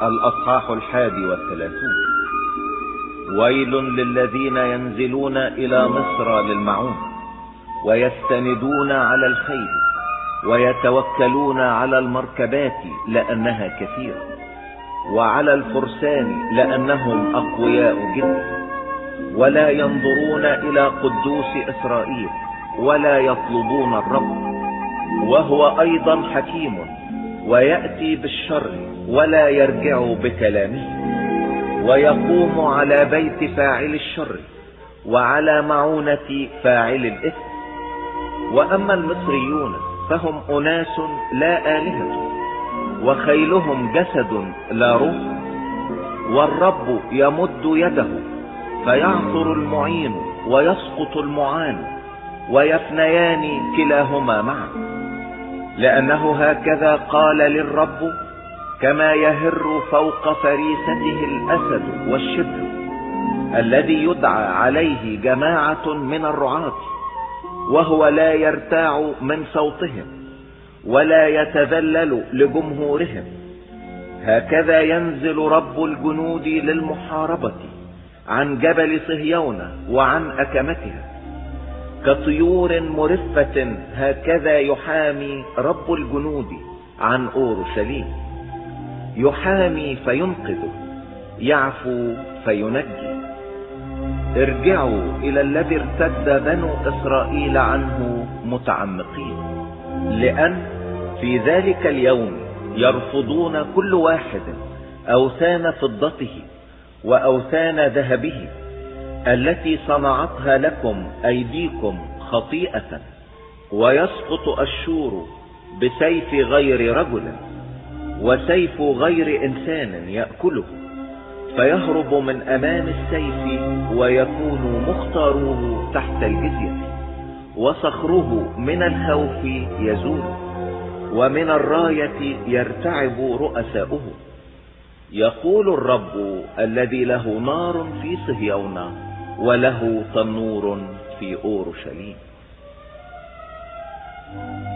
الأصحاح 31. ويل للذين ينزلون إلى مصر للمعون ويستندون على الخيل ويتوكلون على المركبات لأنها كثيرة وعلى الفرسان لأنهم أقوياء جدا، ولا ينظرون إلى قدوس إسرائيل ولا يطلبون الرب، وهو أيضا حكيم ويأتي بالشر ولا يرجع بكلامه، ويقوم على بيت فاعل الشر وعلى معونة فاعل الإثم. وأما المصريون فهم أناس لا آلهة، وخيلهم جسد لا روح، والرب يمد يده فيعثر المعين ويسقط المعان ويفنيان كلاهما معا، لأنه هكذا قال للرب: كما يهر فوق فريسته الأسد والشبل الذي يدعى عليه جماعة من الرعاة، وهو لا يرتاع من صوتهم ولا يتذلل لجمهورهم، هكذا ينزل رب الجنود للمحاربة عن جبل صهيون وعن أكمتها. كطيور مرفة هكذا يحامي رب الجنود عن أورشليم، يحامي فينقذ، يعفو فينجي. ارجعوا إلى الذي ارتد بنو إسرائيل عنه متعمقين، لأن في ذلك اليوم يرفضون كل واحد أوثان فضته وأوثان ذهبه التي صنعتها لكم أيديكم خطيئة، ويسقط أشور بسيف غير رجل وسيف غير إنسان يأكله، فيهرب من أمام السيف ويكون مختاروه تحت الجزية، وصخره من الخوف يزول، ومن الراية يرتعب رؤساؤه. يقول الرب الذي له نار في صهيون وله تنور في أورشليم.